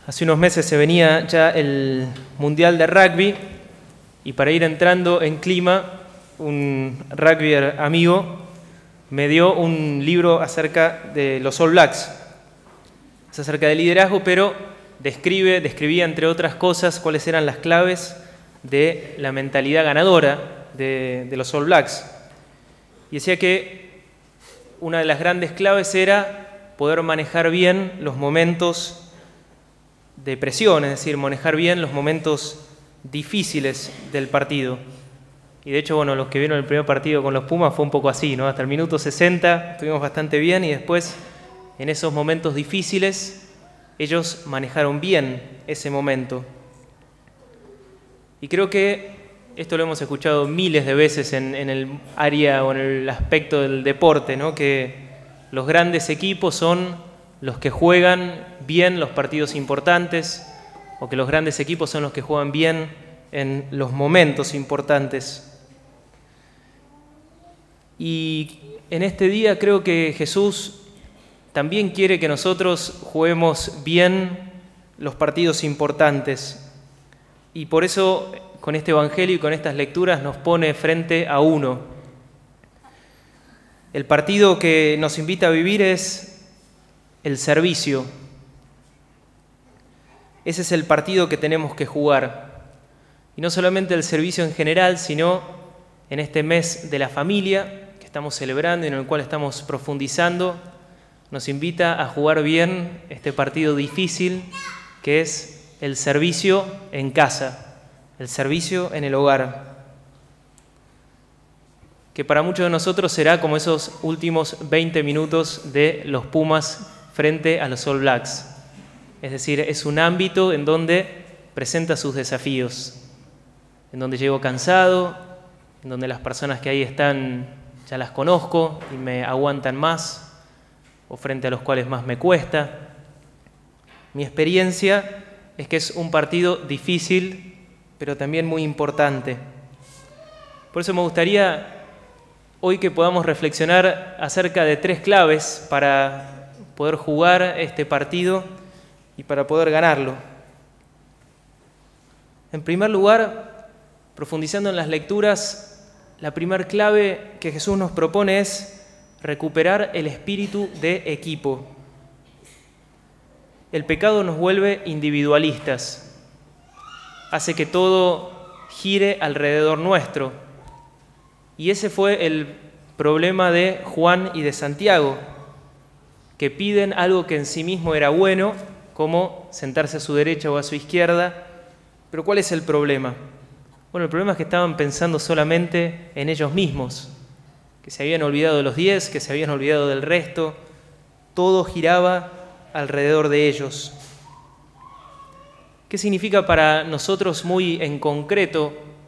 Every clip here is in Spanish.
Hace unos meses se venía ya el Mundial de Rugby y para ir entrando en clima, un rugbyer amigo me dio un libro acerca de los All Blacks. Es acerca del liderazgo, pero describía entre otras cosas cuáles eran las claves de la mentalidad ganadora de los All Blacks. Y decía que una de las grandes claves era poder manejar bien los momentos de presión, es decir, manejar bien los momentos difíciles del partido. Y de hecho, los que vieron el primer partido con los Pumas fue un poco así, ¿no? Hasta el minuto 60 estuvimos bastante bien y después, en esos momentos difíciles, ellos manejaron bien ese momento. Y creo que esto lo hemos escuchado miles de veces en el área o en el aspecto del deporte, ¿no? Que los grandes equipos son los que juegan bien los partidos importantes, o que los grandes equipos son los que juegan bien en los momentos importantes. Y en este día creo que Jesús también quiere que nosotros juguemos bien los partidos importantes. Y por eso, con este Evangelio y con estas lecturas, nos pone frente a uno. El partido que nos invita a vivir es el servicio. Ese es el partido que tenemos que jugar. Y no solamente el servicio en general, sino en este mes de la familia que estamos celebrando y en el cual estamos profundizando, nos invita a jugar bien este partido difícil que es el servicio en casa, el servicio en el hogar. Que para muchos de nosotros será como esos últimos 20 minutos de los Pumas frente a los All Blacks. Es decir, es un ámbito en donde presenta sus desafíos, en donde llego cansado, en donde las personas que ahí están ya las conozco y me aguantan más, o frente a los cuales más me cuesta. Mi experiencia es que es un partido difícil, pero también muy importante. Por eso me gustaría hoy que podamos reflexionar acerca de 3 claves para poder jugar este partido y para poder ganarlo. En primer lugar, profundizando en las lecturas, la primera clave que Jesús nos propone es recuperar el espíritu de equipo. El pecado nos vuelve individualistas, hace que todo gire alrededor nuestro. Y ese fue el problema de Juan y de Santiago, que piden algo que en sí mismo era bueno, como sentarse a su derecha o a su izquierda. Pero ¿cuál es el problema? El problema es que estaban pensando solamente en ellos mismos, que se habían olvidado de los 10, que se habían olvidado del resto. Todo giraba alrededor de ellos. ¿Qué significa para nosotros muy en concreto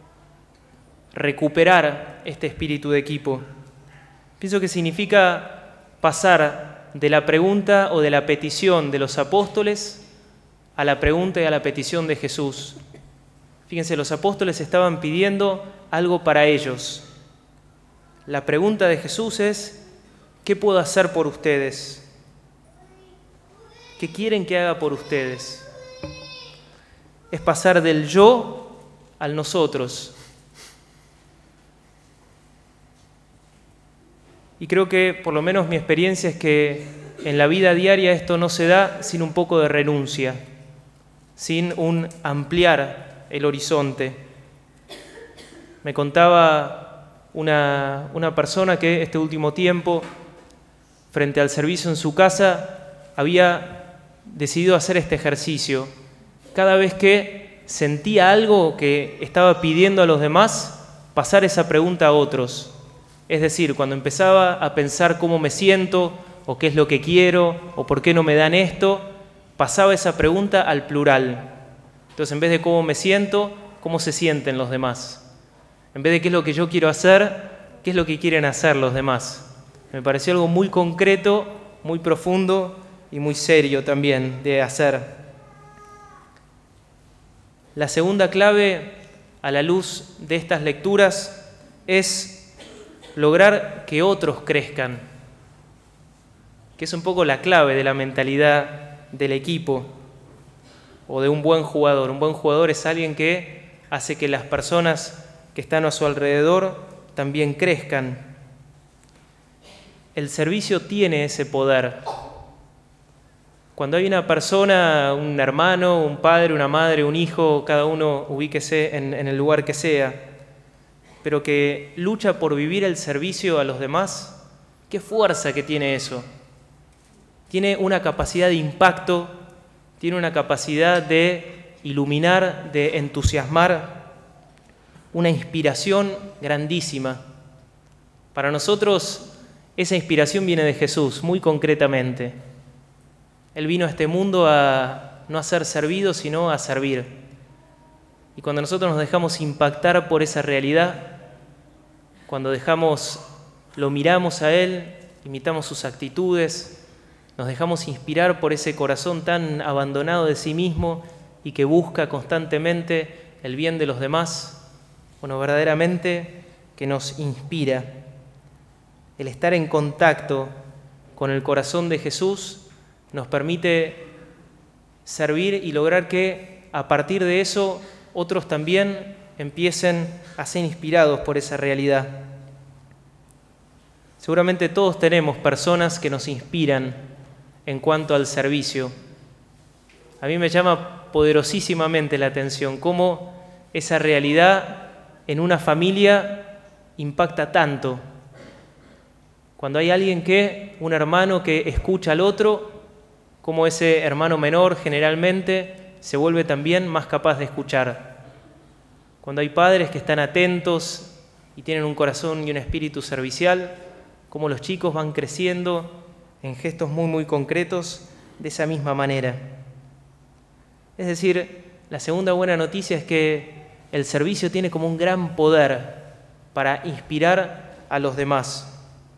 recuperar este espíritu de equipo? Pienso que significa pasar de la pregunta o de la petición de los apóstoles a la pregunta y a la petición de Jesús. Fíjense, los apóstoles estaban pidiendo algo para ellos. La pregunta de Jesús es: ¿qué puedo hacer por ustedes? ¿Qué quieren que haga por ustedes? Es pasar del yo al nosotros. Y creo que, por lo menos mi experiencia es que en la vida diaria esto no se da sin un poco de renuncia, sin un ampliar el horizonte. Me contaba una persona que este último tiempo, frente al servicio en su casa, había decidido hacer este ejercicio. Cada vez que sentía algo que estaba pidiendo a los demás, pasar esa pregunta a otros. Es decir, cuando empezaba a pensar cómo me siento, o qué es lo que quiero, o por qué no me dan esto, pasaba esa pregunta al plural. Entonces, en vez de cómo me siento, cómo se sienten los demás. En vez de qué es lo que yo quiero hacer, qué es lo que quieren hacer los demás. Me pareció algo muy concreto, muy profundo y muy serio también de hacer. La segunda clave, a la luz de estas lecturas, es lograr que otros crezcan, que es un poco la clave de la mentalidad del equipo. o de un buen jugador. Un buen jugador es alguien que hace que las personas que están a su alrededor también crezcan. El servicio tiene ese poder. Cuando hay una persona, un hermano, un padre, una madre, un hijo, cada uno ubíquese en el lugar que sea, pero que lucha por vivir el servicio a los demás, qué fuerza que tiene eso. Tiene una capacidad de impacto, tiene una capacidad de iluminar, de entusiasmar, una inspiración grandísima. Para nosotros esa inspiración viene de Jesús, muy concretamente. Él vino a este mundo a no a ser servido, sino a servir. Y cuando nosotros nos dejamos impactar por esa realidad, cuando lo miramos a Él, imitamos sus actitudes, nos dejamos inspirar por ese corazón tan abandonado de sí mismo y que busca constantemente el bien de los demás, bueno, verdaderamente que nos inspira. El estar en contacto con el corazón de Jesús nos permite servir y lograr que a partir de eso otros también empiecen a ser inspirados por esa realidad. Seguramente todos tenemos personas que nos inspiran en cuanto al servicio. A mí me llama poderosísimamente la atención cómo esa realidad en una familia impacta tanto. Cuando hay un hermano que escucha al otro, cómo ese hermano menor generalmente se vuelve también más capaz de escuchar. Cuando hay padres que están atentos y tienen un corazón y un espíritu servicial, cómo los chicos van creciendo en gestos muy, muy concretos de esa misma manera. Es decir, la segunda buena noticia es que el servicio tiene como un gran poder para inspirar a los demás.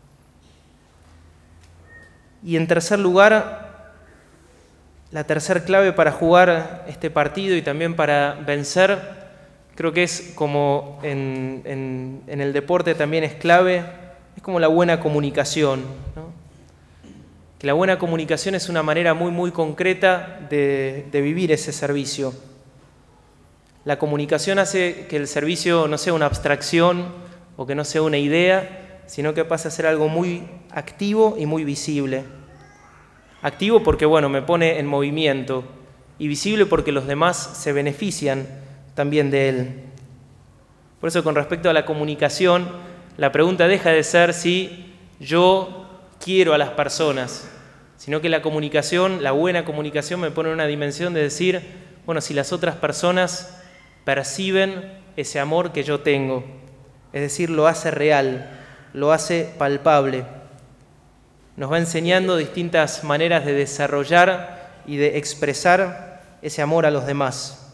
Y en tercer lugar, la tercer clave para jugar este partido y también para vencer, creo que es como en el deporte también es clave, es como la buena comunicación, ¿no? Que la buena comunicación es una manera muy, muy concreta de vivir ese servicio. La comunicación hace que el servicio no sea una abstracción o que no sea una idea, sino que pasa a ser algo muy activo y muy visible. Activo porque, me pone en movimiento, y visible porque los demás se benefician también de él. Por eso, con respecto a la comunicación, la pregunta deja de ser si yo quiero a las personas, sino que la comunicación, la buena comunicación, me pone en una dimensión de decir, si las otras personas perciben ese amor que yo tengo, es decir, lo hace real, lo hace palpable. Nos va enseñando distintas maneras de desarrollar y de expresar ese amor a los demás.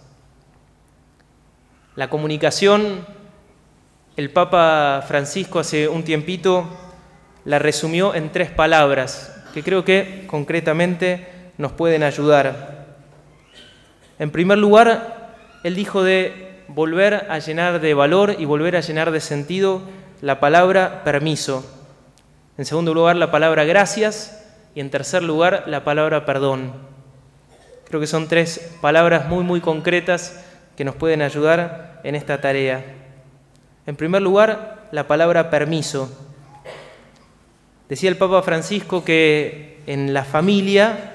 La comunicación, el Papa Francisco hace un tiempito la resumió en 3 palabras que creo que concretamente nos pueden ayudar. En primer lugar, él dijo de volver a llenar de valor y volver a llenar de sentido la palabra permiso. En segundo lugar, la palabra gracias y en tercer lugar, la palabra perdón. Creo que son 3 palabras muy, muy concretas que nos pueden ayudar en esta tarea. En primer lugar, la palabra permiso. Decía el Papa Francisco que en la familia